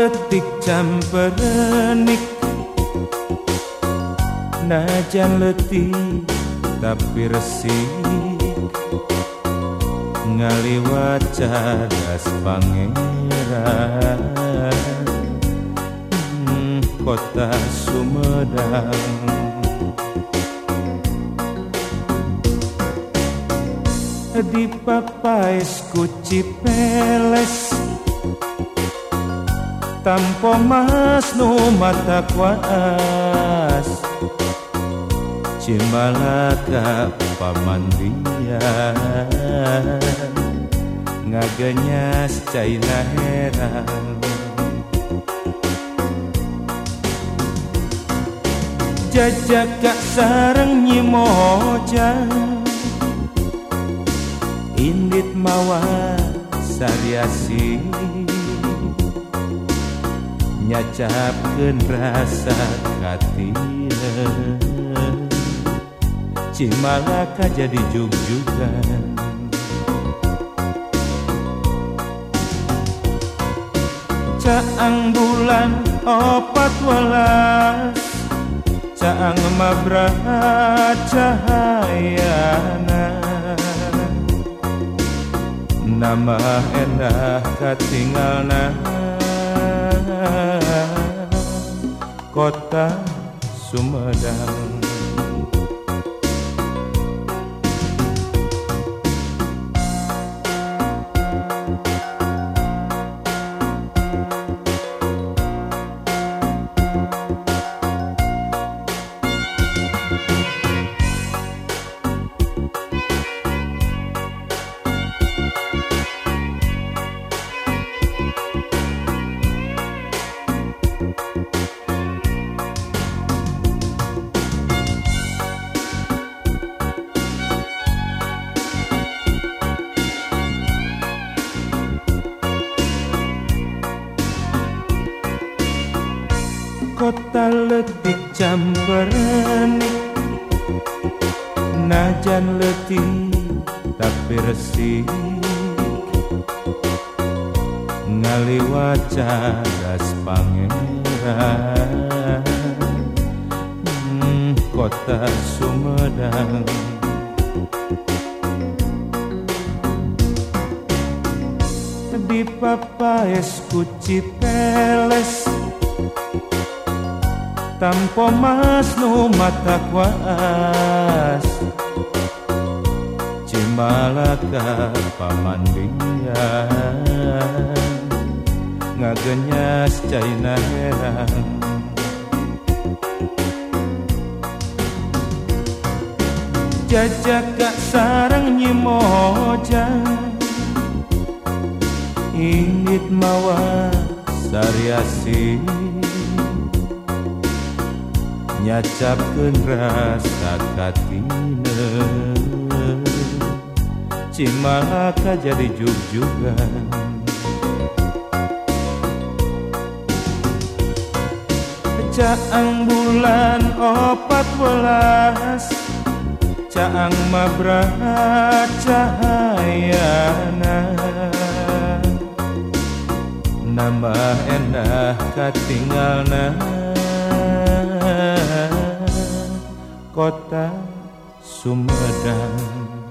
letik camperenik najan letih tapi resik ngaliwat cadas pangeran kota Sumedang. Di papais ku Cipeles tampo mas nu mata kuas Cimalaka pamandian ngaganyas caina heran jajaka sareng nyimoja indit mawa sariasi nyacapkeun rasa katina Cimalaka jadi jug-jugan caang bulan 14 caang mabrahat cahayana nama endah katinggalna kota Sumedang. Kota letih camperenik najan letih tapi resik ngaliwat cadas pangeran kota Sumedang. Di papais ku Cipeles tampo mas nu mata kuas Cimalaka pamandian ngaganyas caina heran jajaka sareng nyimoja ingit mawa sariasi nyacapkeun rasa katina Cimalaka jadi jug-jugan caang bulan 14 caang mabrahat cahayana nambah endah katinggalna kota Sumedang.